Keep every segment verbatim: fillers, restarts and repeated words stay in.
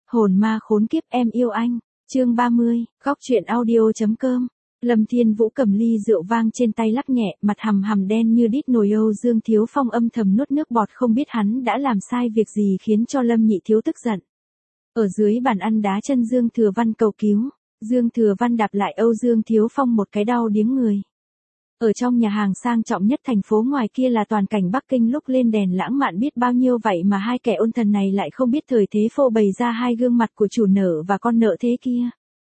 Hồn ma khốn kiếp em yêu anh, chương ba mươi, góc truyện audio.com. Lâm Thiên Vũ cầm ly rượu vang trên tay lắc nhẹ, mặt hằm hằm đen như đít nồi. Âu Dương Thiếu Phong âm thầm nuốt nước bọt, không biết hắn đã làm sai việc gì khiến cho Lâm Nhị Thiếu tức giận. Ở dưới bàn ăn đá chân Dương Thừa Văn cầu cứu, Dương Thừa Văn đạp lại Âu Dương Thiếu Phong một cái đau điếng người. Ở trong nhà hàng sang trọng nhất thành phố, ngoài kia là toàn cảnh Bắc Kinh lúc lên đèn lãng mạn biết bao nhiêu, vậy mà hai kẻ ôn thần này lại không biết thời thế phô bày ra hai gương mặt của chủ nợ và con nợ thế kia.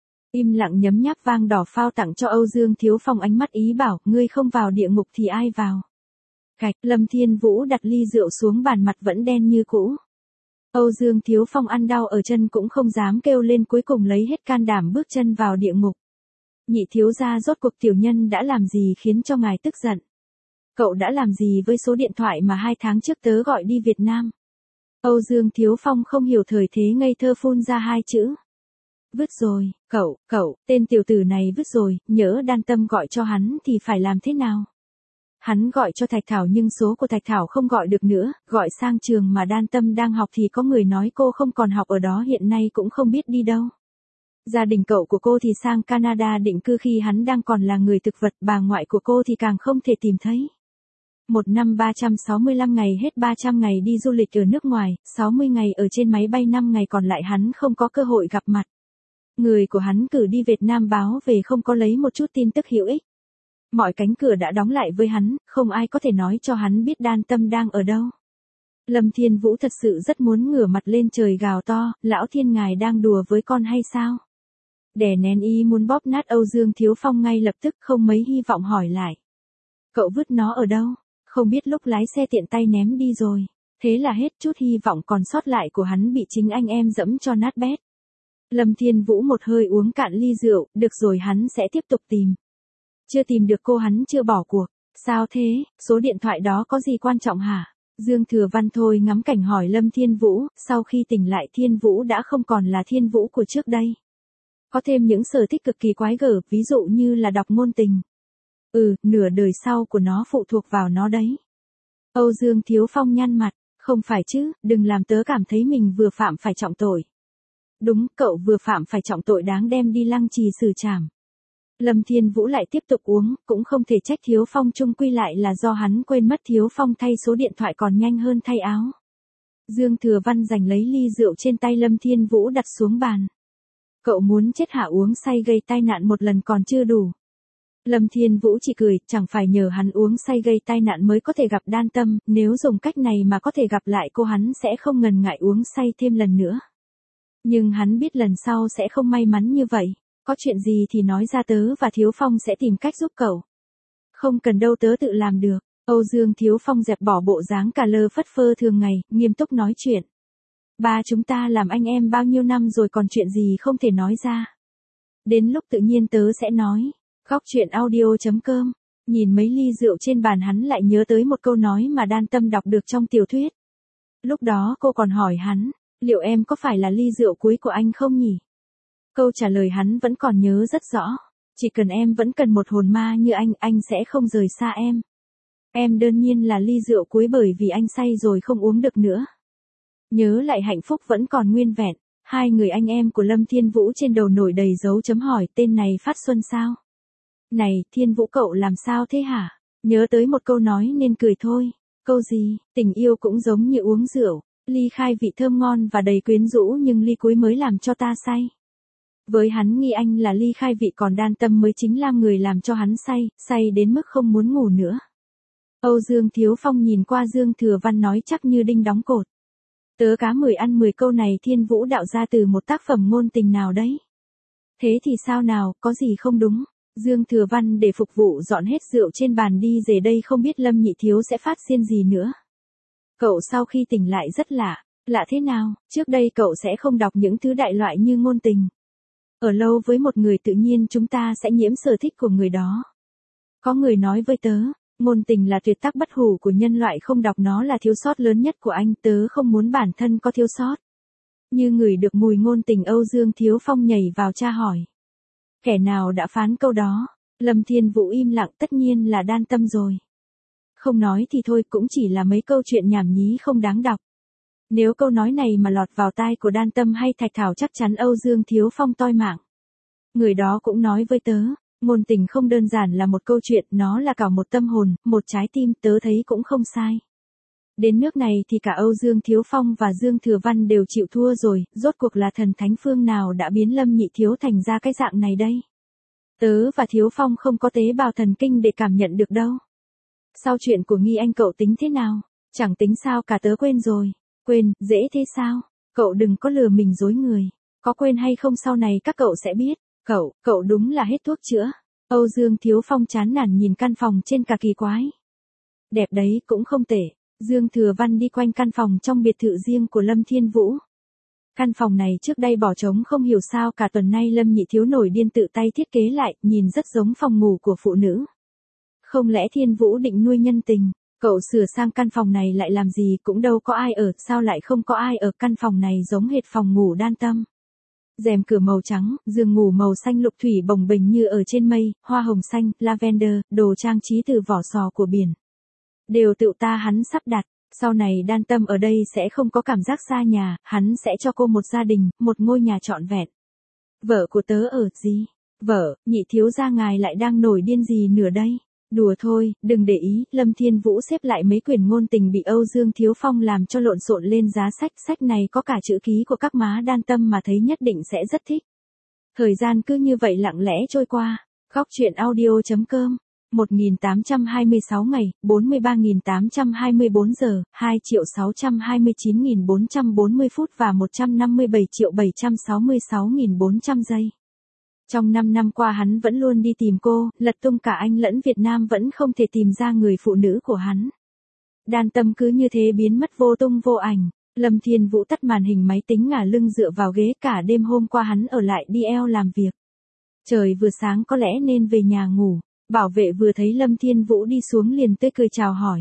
Im lặng nhấm nháp vang đỏ phao tặng cho Âu Dương Thiếu Phong, ánh mắt ý bảo, ngươi không vào địa ngục thì ai vào. Gạch. Lâm Thiên Vũ đặt ly rượu xuống bàn, mặt vẫn đen như cũ. Âu Dương Thiếu Phong ăn đau ở chân cũng không dám kêu lên, cuối cùng lấy hết can đảm bước chân vào địa ngục. Nhị thiếu gia, rốt cuộc tiểu nhân đã làm gì khiến cho ngài tức giận? Cậu đã làm gì với số điện thoại mà hai tháng trước tớ gọi đi Việt Nam? Âu Dương Thiếu Phong không hiểu thời thế, ngây thơ phun ra hai chữ. Vứt rồi, cậu, cậu, tên tiểu tử này vứt rồi, nhỡ Đan Tâm gọi cho hắn thì phải làm thế nào? Hắn gọi cho Thạch Thảo nhưng số của Thạch Thảo không gọi được nữa, gọi sang trường mà Đan Tâm đang học thì có người nói cô không còn học ở đó, hiện nay cũng không biết đi đâu. Gia đình cậu của cô thì sang Canada định cư khi hắn đang còn là người thực vật, bà ngoại của cô thì càng không thể tìm thấy. Một năm ba trăm sáu mươi lăm ngày, hết ba trăm ngày đi du lịch ở nước ngoài, sáu mươi ngày ở trên máy bay, năm ngày còn lại hắn không có cơ hội gặp mặt. Người của hắn cử đi Việt Nam báo về không có lấy một chút tin tức hữu ích. Mọi cánh cửa đã đóng lại với hắn, không ai có thể nói cho hắn biết Đan Tâm đang ở đâu. Lâm Thiên Vũ thật sự rất muốn ngửa mặt lên trời gào to, lão thiên, ngài đang đùa với con hay sao? Đè nén ý muốn bóp nát Âu Dương Thiếu Phong ngay lập tức, không mấy hy vọng hỏi lại. Cậu vứt nó ở đâu? Không biết, lúc lái xe tiện tay ném đi rồi. Thế là hết chút hy vọng còn sót lại của hắn bị chính anh em dẫm cho nát bét. Lâm Thiên Vũ một hơi uống cạn ly rượu, được rồi, hắn sẽ tiếp tục tìm. Chưa tìm được cô hắn chưa bỏ cuộc. Sao thế, số điện thoại đó có gì quan trọng hả? Dương Thừa Văn thôi ngắm cảnh hỏi Lâm Thiên Vũ, sau khi tỉnh lại Thiên Vũ đã không còn là Thiên Vũ của trước đây. Có thêm những sở thích cực kỳ quái gở, ví dụ như là đọc ngôn tình. Ừ, nửa đời sau của nó phụ thuộc vào nó đấy. Âu Dương Thiếu Phong nhăn mặt, không phải chứ, đừng làm tớ cảm thấy mình vừa phạm phải trọng tội. Đúng, cậu vừa phạm phải trọng tội đáng đem đi lăng trì xử trảm. Lâm Thiên Vũ lại tiếp tục uống, cũng không thể trách Thiếu Phong, chung quy lại là do hắn quên mất Thiếu Phong thay số điện thoại còn nhanh hơn thay áo. Dương Thừa Văn giành lấy ly rượu trên tay Lâm Thiên Vũ đặt xuống bàn. Cậu muốn chết hả? Uống say gây tai nạn một lần còn chưa đủ. Lâm Thiên Vũ chỉ cười, chẳng phải nhờ hắn uống say gây tai nạn mới có thể gặp Đan Tâm, nếu dùng cách này mà có thể gặp lại cô hắn sẽ không ngần ngại uống say thêm lần nữa. Nhưng hắn biết lần sau sẽ không may mắn như vậy. Có chuyện gì thì nói ra, tớ và Thiếu Phong sẽ tìm cách giúp cậu. Không cần đâu, tớ tự làm được. Âu Dương Thiếu Phong dẹp bỏ bộ dáng cà lơ phất phơ thường ngày, nghiêm túc nói chuyện. Ba chúng ta làm anh em bao nhiêu năm rồi, còn chuyện gì không thể nói ra. Đến lúc tự nhiên tớ sẽ nói. Góc truyện audio.com. Nhìn mấy ly rượu trên bàn, hắn lại nhớ tới một câu nói mà Đan Tâm đọc được trong tiểu thuyết. Lúc đó cô còn hỏi hắn, liệu em có phải là ly rượu cuối của anh không nhỉ? Câu trả lời hắn vẫn còn nhớ rất rõ. Chỉ cần em vẫn cần một hồn ma như anh, anh sẽ không rời xa em. Em đương nhiên là ly rượu cuối, bởi vì anh say rồi không uống được nữa. Nhớ lại hạnh phúc vẫn còn nguyên vẹn. Hai người anh em của Lâm Thiên Vũ trên đầu nổi đầy dấu chấm hỏi, tên này Phát Xuân sao? Này, Thiên Vũ cậu làm sao thế hả? Nhớ tới một câu nói nên cười thôi. Câu gì? Tình yêu cũng giống như uống rượu. Ly khai vị thơm ngon và đầy quyến rũ, nhưng ly cuối mới làm cho ta say. Với hắn nghi anh là ly khai vị, còn Đan Tâm mới chính là người làm cho hắn say, say đến mức không muốn ngủ nữa. Âu Dương Thiếu Phong nhìn qua Dương Thừa Văn nói chắc như đinh đóng cột. Tớ cá mười ăn mười, câu này Thiên Vũ đạo ra từ một tác phẩm ngôn tình nào đấy. Thế thì sao nào, có gì không đúng? Dương Thừa Văn để phục vụ dọn hết rượu trên bàn đi về đây, không biết Lâm Nhị Thiếu sẽ phát xiên gì nữa. Cậu sau khi tỉnh lại rất lạ. Lạ thế nào? Trước đây cậu sẽ không đọc những thứ đại loại như ngôn tình. Ở lâu với một người tự nhiên chúng ta sẽ nhiễm sở thích của người đó. Có người nói với tớ, ngôn tình là tuyệt tác bất hủ của nhân loại, không đọc nó là thiếu sót lớn nhất của anh, tớ không muốn bản thân có thiếu sót. Như ngửi được mùi ngôn tình, Âu Dương Thiếu Phong nhảy vào tra hỏi. Kẻ nào đã phán câu đó? Lâm Thiên Vũ im lặng, tất nhiên là Đan Tâm rồi. Không nói thì thôi, cũng chỉ là mấy câu chuyện nhảm nhí không đáng đọc. Nếu câu nói này mà lọt vào tai của Đan Tâm hay Thạch Thảo chắc chắn Âu Dương Thiếu Phong toi mạng. Người đó cũng nói với tớ, ngôn tình không đơn giản là một câu chuyện, nó là cả một tâm hồn, một trái tim, tớ thấy cũng không sai. Đến nước này thì cả Âu Dương Thiếu Phong và Dương Thừa Văn đều chịu thua rồi, rốt cuộc là thần thánh phương nào đã biến Lâm Nhị Thiếu thành ra cái dạng này đây. Tớ và Thiếu Phong không có tế bào thần kinh để cảm nhận được đâu. Sau chuyện của Nghi Anh cậu tính thế nào? Chẳng tính sao cả, tớ quên rồi. Quên, dễ thế sao? Cậu đừng có lừa mình dối người. Có quên hay không sau này các cậu sẽ biết. Cậu, cậu đúng là hết thuốc chữa. Âu Dương Thiếu Phong chán nản nhìn căn phòng trên cả kỳ quái. Đẹp đấy, cũng không tệ. Dương Thừa Văn đi quanh căn phòng trong biệt thự riêng của Lâm Thiên Vũ. Căn phòng này trước đây bỏ trống không hiểu sao cả tuần nay Lâm Nhị Thiếu nổi điên tự tay thiết kế lại, nhìn rất giống phòng ngủ của phụ nữ. Không lẽ Thiên Vũ định nuôi nhân tình? Cậu sửa sang căn phòng này lại làm gì, cũng đâu có ai ở, sao lại không có ai ở, căn phòng này giống hệt phòng ngủ Đan Tâm. Rèm cửa màu trắng, giường ngủ màu xanh lục thủy bồng bềnh như ở trên mây, hoa hồng xanh, lavender, đồ trang trí từ vỏ sò của biển. Đều tự ta hắn sắp đặt, sau này Đan Tâm ở đây sẽ không có cảm giác xa nhà, hắn sẽ cho cô một gia đình, một ngôi nhà trọn vẹn. Vợ của tớ ở gì? Vợ, Nhị Thiếu gia ngài lại đang nổi điên gì nữa đây? Đùa thôi, đừng để ý. Lâm Thiên Vũ xếp lại mấy quyển ngôn tình bị Âu Dương Thiếu Phong làm cho lộn xộn lên giá sách, sách này có cả chữ ký của các má Đan Tâm mà thấy nhất định sẽ rất thích. Thời gian cứ như vậy lặng lẽ trôi qua. Góc truyện audio chấm com một nghìn tám trăm hai mươi sáu ngày, bốn mươi ba nghìn tám trăm hai mươi bốn giờ, hai triệu sáu trăm hai mươi chín nghìn bốn trăm bốn mươi phút và một trăm năm mươi bảy triệu bảy trăm sáu mươi sáu nghìn bốn trăm giây. Trong năm năm qua hắn vẫn luôn đi tìm cô, lật tung cả Anh lẫn Việt Nam vẫn không thể tìm ra người phụ nữ của hắn. Đan Tâm cứ như thế biến mất vô tung vô ảnh. Lâm Thiên Vũ tắt màn hình máy tính ngả lưng dựa vào ghế, cả đêm hôm qua hắn ở lại đi eo làm việc. Trời vừa sáng có lẽ nên về nhà ngủ. Bảo vệ vừa thấy Lâm Thiên Vũ đi xuống liền tươi cười chào hỏi.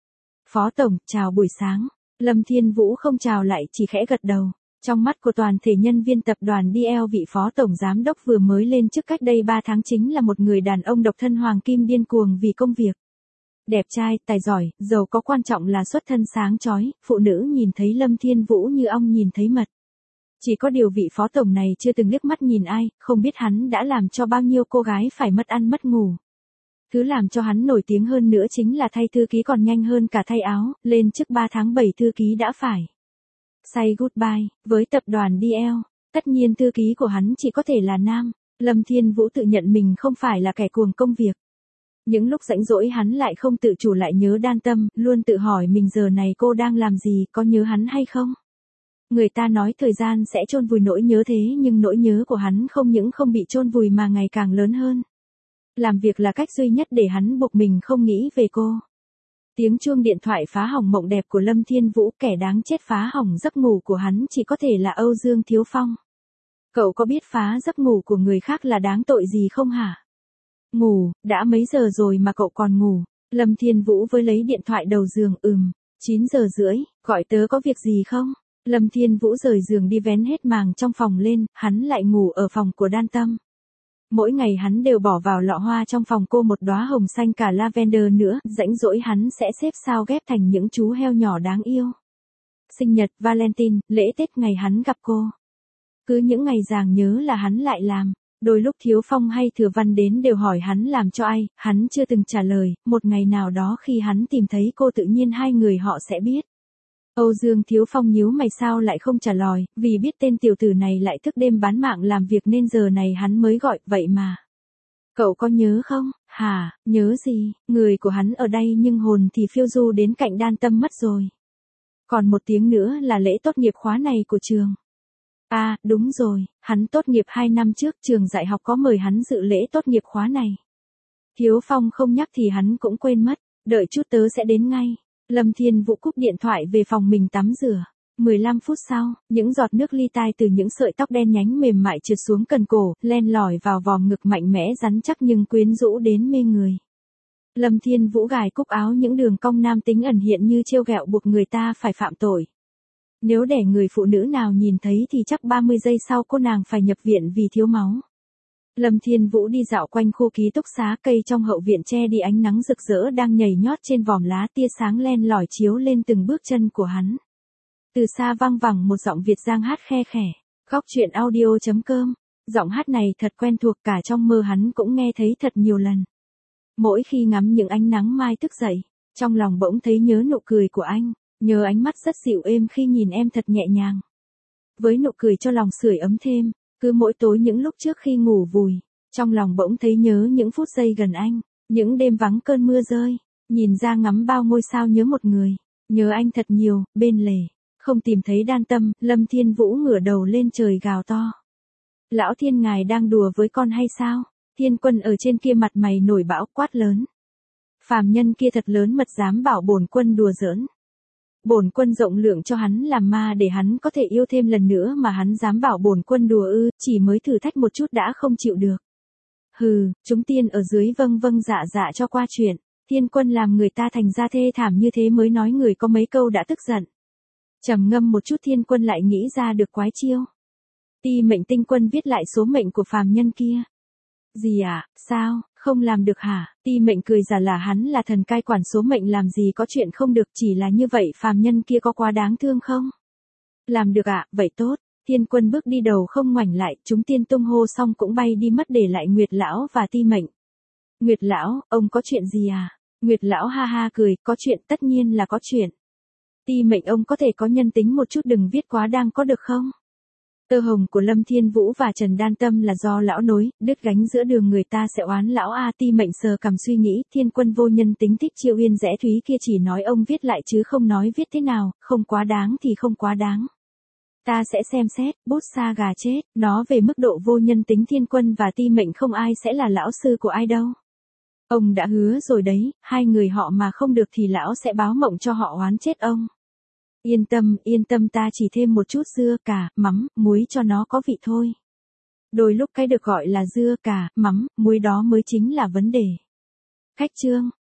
Phó Tổng, chào buổi sáng. Lâm Thiên Vũ không chào lại, chỉ khẽ gật đầu. Trong mắt của toàn thể nhân viên tập đoàn đê lờ, vị Phó Tổng Giám đốc vừa mới lên chức cách đây ba tháng chính là một người đàn ông độc thân hoàng kim điên cuồng vì công việc. Đẹp trai, tài giỏi, giàu có, quan trọng là xuất thân sáng chói, phụ nữ nhìn thấy Lâm Thiên Vũ như ong nhìn thấy mật. Chỉ có điều vị Phó Tổng này chưa từng liếc mắt nhìn ai, không biết hắn đã làm cho bao nhiêu cô gái phải mất ăn mất ngủ. Thứ làm cho hắn nổi tiếng hơn nữa chính là thay thư ký còn nhanh hơn cả thay áo, lên chức ba tháng bảy thư ký đã phải say goodbye với tập đoàn đê lờ. Tất nhiên thư ký của hắn chỉ có thể là nam. Lâm Thiên Vũ tự nhận mình không phải là kẻ cuồng công việc. Những lúc rảnh rỗi hắn lại không tự chủ lại nhớ Đan Tâm, luôn tự hỏi mình giờ này cô đang làm gì, có nhớ hắn hay không? Người ta nói thời gian sẽ chôn vùi nỗi nhớ thế nhưng nỗi nhớ của hắn không những không bị chôn vùi mà ngày càng lớn hơn. Làm việc là cách duy nhất để hắn buộc mình không nghĩ về cô. Tiếng chuông điện thoại phá hỏng mộng đẹp của Lâm Thiên Vũ, kẻ đáng chết phá hỏng giấc ngủ của hắn chỉ có thể là Âu Dương Thiếu Phong. Cậu có biết phá giấc ngủ của người khác là đáng tội gì không hả? Ngủ, đã mấy giờ rồi mà cậu còn ngủ? Lâm Thiên Vũ với lấy điện thoại đầu giường, ừm, chín giờ rưỡi, gọi tớ có việc gì không? Lâm Thiên Vũ rời giường đi vén hết màng trong phòng lên, hắn lại ngủ ở phòng của Đan Tâm. Mỗi ngày hắn đều bỏ vào lọ hoa trong phòng cô một đóa hồng xanh cả lavender nữa, rãnh rỗi hắn sẽ xếp sao ghép thành những chú heo nhỏ đáng yêu. Sinh nhật, Valentine, lễ Tết ngày hắn gặp cô. Cứ những ngày giàng nhớ là hắn lại làm. Đôi lúc Thiếu Phong hay Thừa Văn đến đều hỏi hắn làm cho ai, hắn chưa từng trả lời, một ngày nào đó khi hắn tìm thấy cô tự nhiên hai người họ sẽ biết. Âu Dương Thiếu Phong nhíu mày sao lại không trả lời, vì biết tên tiểu tử này lại thức đêm bán mạng làm việc nên giờ này hắn mới gọi, vậy mà. Cậu có nhớ không? Hả, nhớ gì, người của hắn ở đây nhưng hồn thì phiêu du đến cạnh Đan Tâm mất rồi. Còn một tiếng nữa là lễ tốt nghiệp khóa này của trường. À, đúng rồi, hắn tốt nghiệp hai năm trước, trường dạy học có mời hắn dự lễ tốt nghiệp khóa này. Thiếu Phong không nhắc thì hắn cũng quên mất, đợi chút tớ sẽ đến ngay. Lâm Thiên Vũ cúp điện thoại về phòng mình tắm rửa. mười lăm phút sau, những giọt nước li tai từ những sợi tóc đen nhánh mềm mại trượt xuống cần cổ, len lỏi vào vòm ngực mạnh mẽ rắn chắc nhưng quyến rũ đến mê người. Lâm Thiên Vũ gài cúc áo những đường cong nam tính ẩn hiện như trêu ghẹo buộc người ta phải phạm tội. Nếu để người phụ nữ nào nhìn thấy thì chắc ba mươi giây sau cô nàng phải nhập viện vì thiếu máu. Lâm Thiên Vũ đi dạo quanh khu ký túc xá, cây trong hậu viện che đi ánh nắng rực rỡ đang nhảy nhót trên vòm lá, tia sáng len lỏi chiếu lên từng bước chân của hắn. Từ xa vang vẳng một giọng Việt Giang hát khe khẽ. Góc truyện audio.com. Giọng hát này thật quen thuộc, cả trong mơ hắn cũng nghe thấy thật nhiều lần. Mỗi khi ngắm những ánh nắng mai thức dậy, trong lòng bỗng thấy nhớ nụ cười của anh, nhớ ánh mắt rất dịu êm khi nhìn em thật nhẹ nhàng. Với nụ cười cho lòng sưởi ấm thêm, cứ mỗi tối những lúc trước khi ngủ vùi, trong lòng bỗng thấy nhớ những phút giây gần anh, những đêm vắng cơn mưa rơi, nhìn ra ngắm bao ngôi sao nhớ một người, nhớ anh thật nhiều, bên lề, không tìm thấy Đan Tâm, Lâm Thiên Vũ ngửa đầu lên trời gào to. Lão Thiên ngài đang đùa với con hay sao? Thiên Quân ở trên kia mặt mày nổi bão quát lớn. Phàm nhân kia thật lớn mật dám bảo bổn quân đùa giỡn. Bổn quân rộng lượng cho hắn làm ma để hắn có thể yêu thêm lần nữa mà hắn dám bảo bổn quân đùa ư, chỉ mới thử thách một chút đã không chịu được. Hừ, chúng tiên ở dưới vâng vâng dạ dạ cho qua chuyện, Thiên Quân làm người ta thành ra thê thảm như thế mới nói người có mấy câu đã tức giận. Trầm ngâm một chút Thiên Quân lại nghĩ ra được quái chiêu. Ti Mệnh Tinh Quân viết lại số mệnh của phàm nhân kia. Gì à, sao, không làm được hả? Ti Mệnh cười giả là hắn là thần cai quản số mệnh làm gì có chuyện không được, chỉ là như vậy phàm nhân kia có quá đáng thương không? Làm được ạ, à, vậy tốt. Thiên Quân bước đi đầu không ngoảnh lại, chúng tiên tung hô xong cũng bay đi mất để lại Nguyệt Lão và Ti Mệnh. Nguyệt Lão, ông có chuyện gì à? Nguyệt Lão ha ha cười, có chuyện, tất nhiên là có chuyện. Ti Mệnh ông có thể có nhân tính một chút, đừng viết quá đang có được không? Tơ hồng của Lâm Thiên Vũ và Trần Đan Tâm là do lão nối, đứt gánh giữa đường người ta sẽ oán lão a. Ti Mệnh sờ cằm suy nghĩ, Thiên Quân vô nhân tính thích chiêu uyên rẽ thúy kia chỉ nói ông viết lại chứ không nói viết thế nào, không quá đáng thì không quá đáng. Ta sẽ xem xét, bút sa gà chết, nó về mức độ vô nhân tính Thiên Quân và Ti Mệnh không ai sẽ là lão sư của ai đâu. Ông đã hứa rồi đấy, hai người họ mà không được thì lão sẽ báo mộng cho họ oán chết ông. Yên tâm, yên tâm, ta chỉ thêm một chút dưa cà, mắm, muối cho nó có vị thôi. Đôi lúc cái được gọi là dưa cà, mắm, muối đó mới chính là vấn đề. Khách trương,